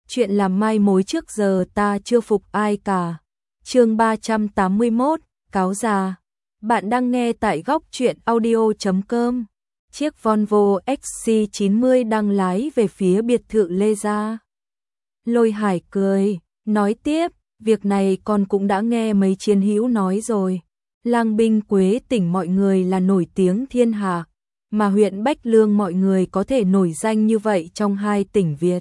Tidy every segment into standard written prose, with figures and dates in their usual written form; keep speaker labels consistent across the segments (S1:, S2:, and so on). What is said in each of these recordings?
S1: chuyện làm mai mối trước giờ ta chưa phục ai cả. Chương 381, cáo già. Bạn đang nghe tại góc truyện audio.com. Chiếc Volvo XC90 đang lái về phía biệt thự Lê Gia. Lôi Hải cười, nói tiếp, việc này con cũng đã nghe mấy chiến hữu nói rồi. Lang binh Quế tỉnh mọi người là nổi tiếng thiên hạ, mà huyện Bách Lương mọi người có thể nổi danh như vậy trong hai tỉnh Việt.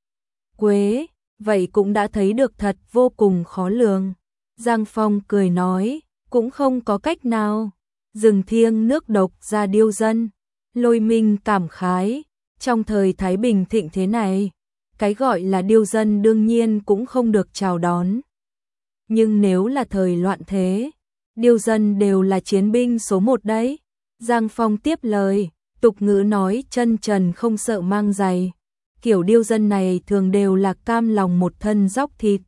S1: Quế, vậy cũng đã thấy được thật vô cùng khó lường. Giang Phong cười nói, cũng không có cách nào. Rừng thiêng nước độc ra điêu dân. Lôi Minh cảm khái, trong thời Thái Bình thịnh thế này, cái gọi là điêu dân đương nhiên cũng không được chào đón. Nhưng nếu là thời loạn thế, điêu dân đều là chiến binh số một đấy. Giang Phong tiếp lời, tục ngữ nói chân trần không sợ mang giày. Kiểu điêu dân này thường đều là cam lòng một thân dóc thịt.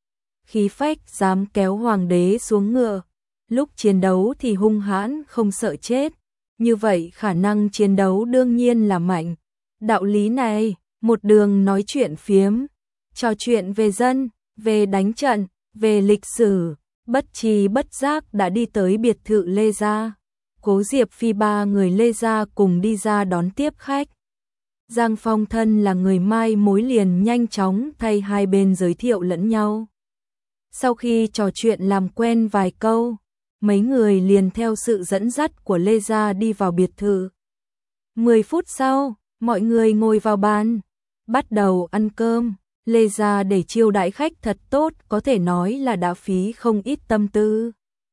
S1: Khí phách dám kéo hoàng đế xuống ngựa. Lúc chiến đấu thì hung hãn không sợ chết. Như vậy khả năng chiến đấu đương nhiên là mạnh. Đạo lý này, một đường nói chuyện phiếm, trò chuyện về dân, về đánh trận, về lịch sử, bất tri bất giác đã đi tới biệt thự Lê Gia. Cố Diệp Phi ba người Lê Gia cùng đi ra đón tiếp khách. Giang Phong thân là người mai mối liền nhanh chóng thay hai bên giới thiệu lẫn nhau. Sau khi trò chuyện làm quen vài câu, mấy người liền theo sự dẫn dắt của Lê Gia đi vào biệt thự. 10 phút sau, mọi người ngồi vào bàn, bắt đầu ăn cơm. Lê Gia để chiêu đãi khách thật tốt, có thể nói là đã phí không ít tâm tư.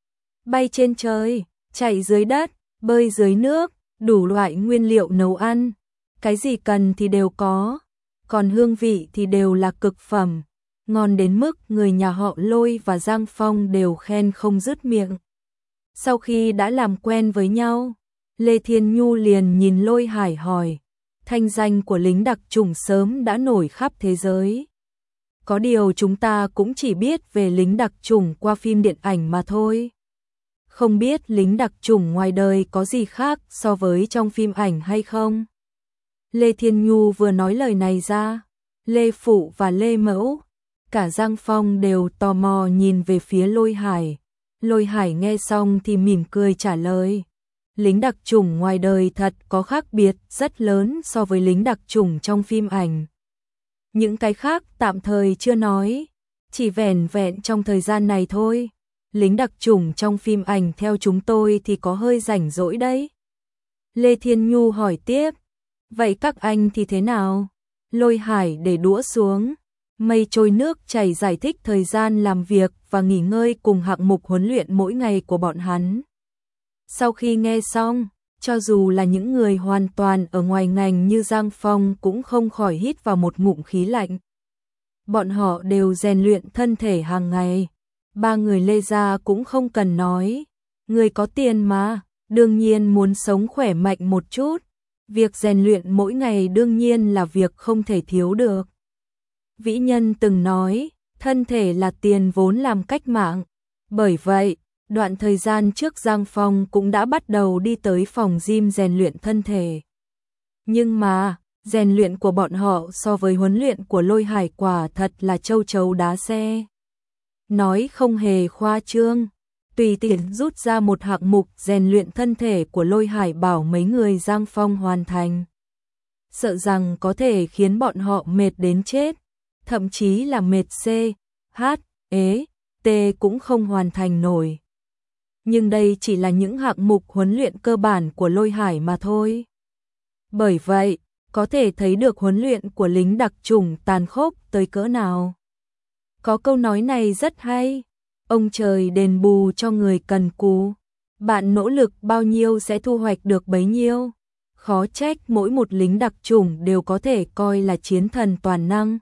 S1: Bay trên trời, chạy dưới đất, bơi dưới nước, đủ loại nguyên liệu nấu ăn. Cái gì cần thì đều có, còn hương vị thì đều là cực phẩm, ngon đến mức người nhà họ Lôi và Giang Phong đều khen không dứt miệng. Sau khi đã làm quen với nhau, Lê Thiên Nhu liền nhìn Lôi Hải hỏi, thanh danh của lính đặc chủng sớm đã nổi khắp thế giới. Có điều chúng ta cũng chỉ biết về lính đặc chủng qua phim điện ảnh mà thôi. Không biết lính đặc chủng ngoài đời có gì khác so với trong phim ảnh hay không? Lê Thiên Nhu vừa nói lời này ra, Lê Phụ và Lê Mẫu, cả Giang Phong đều tò mò nhìn về phía Lôi Hải. Lôi Hải nghe xong thì mỉm cười trả lời, lính đặc chủng ngoài đời thật có khác biệt rất lớn so với lính đặc chủng trong phim ảnh. Những cái khác tạm thời chưa nói, chỉ vẻn vẹn trong thời gian này thôi. Lính đặc chủng trong phim ảnh theo chúng tôi thì có hơi rảnh rỗi đấy. Lê Thiên Nhu hỏi tiếp, vậy các anh thì thế nào? Lôi Hải để đũa xuống, mây trôi nước chảy giải thích thời gian làm việc và nghỉ ngơi cùng hạng mục huấn luyện mỗi ngày của bọn hắn. Sau khi nghe xong, cho dù là những người hoàn toàn ở ngoài ngành như Giang Phong cũng không khỏi hít vào một ngụm khí lạnh. Bọn họ đều rèn luyện thân thể hàng ngày. Ba người Lê Gia cũng không cần nói, người có tiền mà, đương nhiên muốn sống khỏe mạnh một chút. Việc rèn luyện mỗi ngày đương nhiên là việc không thể thiếu được. Vĩ Nhân từng nói, thân thể là tiền vốn làm cách mạng. Bởi vậy, đoạn thời gian trước Giang Phong cũng đã bắt đầu đi tới phòng gym rèn luyện thân thể. Nhưng mà, rèn luyện của bọn họ so với huấn luyện của Lôi Hải quả thật là châu chấu đá xe. Nói không hề khoa trương, tùy tiện rút ra một hạng mục rèn luyện thân thể của Lôi Hải bảo mấy người Giang Phong hoàn thành. Sợ rằng có thể khiến bọn họ mệt đến chết, thậm chí là mệt C, H, E, T cũng không hoàn thành nổi. Nhưng đây chỉ là những hạng mục huấn luyện cơ bản của Lôi Hải mà thôi. Bởi vậy, có thể thấy được huấn luyện của lính đặc chủng tàn khốc tới cỡ nào. Có câu nói này rất hay, ông trời đền bù cho người cần cù, bạn nỗ lực bao nhiêu sẽ thu hoạch được bấy nhiêu. Khó trách mỗi một lính đặc chủng đều có thể coi là chiến thần toàn năng.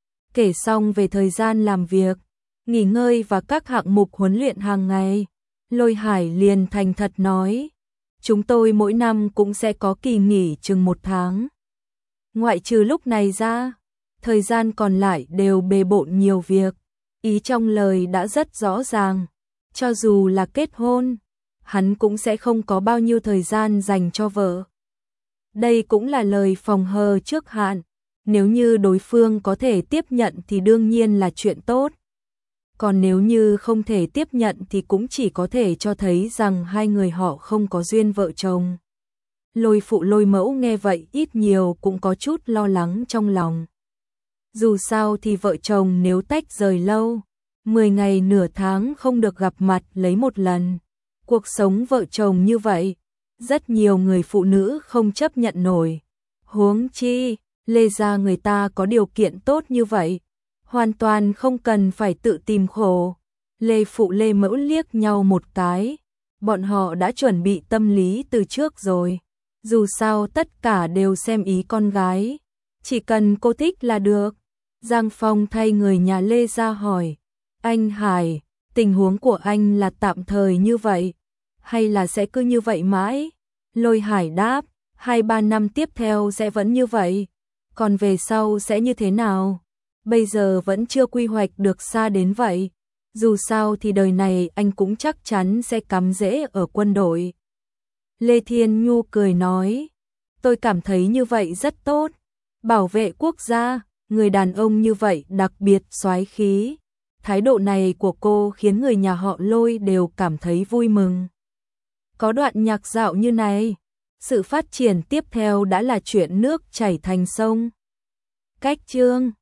S1: Kể xong về thời gian làm việc, nghỉ ngơi và các hạng mục huấn luyện hàng ngày, Lôi Hải liền thành thật nói, chúng tôi mỗi năm cũng sẽ có kỳ nghỉ chừng 1 tháng. Ngoại trừ lúc này ra, thời gian còn lại đều bề bộn nhiều việc. Ý trong lời đã rất rõ ràng, cho dù là kết hôn, hắn cũng sẽ không có bao nhiêu thời gian dành cho vợ. Đây cũng là lời phòng hờ trước hạn, Nếu như đối phương có thể tiếp nhận thì đương nhiên là chuyện tốt. Còn nếu như không thể tiếp nhận thì cũng chỉ có thể cho thấy rằng hai người họ không có duyên vợ chồng. Lôi phụ Lôi mẫu nghe vậy ít nhiều cũng có chút lo lắng trong lòng. Dù sao thì vợ chồng nếu tách rời lâu, 10 ngày nửa tháng không được gặp mặt lấy một lần. Cuộc sống vợ chồng như vậy, rất nhiều người phụ nữ không chấp nhận nổi. Huống chi, Lê gia người ta có điều kiện tốt như vậy, hoàn toàn không cần phải tự tìm khổ. Lê phụ Lê mẫu liếc nhau một cái, bọn họ đã chuẩn bị tâm lý từ trước rồi. Dù sao tất cả đều xem ý con gái, chỉ cần cô thích là được. Giang Phong thay người nhà Lê ra hỏi, anh Hải, tình huống của anh là tạm thời như vậy, hay là sẽ cứ như vậy mãi? Lôi Hải đáp, 2-3 năm tiếp theo sẽ vẫn như vậy, còn về sau sẽ như thế nào? Bây giờ vẫn chưa quy hoạch được xa đến vậy, dù sao thì đời này anh cũng chắc chắn sẽ cắm rễ ở quân đội. Lê Thiên Nhu cười nói, tôi cảm thấy như vậy rất tốt, bảo vệ quốc gia, người đàn ông như vậy đặc biệt soái khí. Thái độ này của cô khiến người nhà họ Lôi đều cảm thấy vui mừng. Có đoạn nhạc dạo như này, sự phát triển tiếp theo đã là chuyện nước chảy thành sông. Cách chương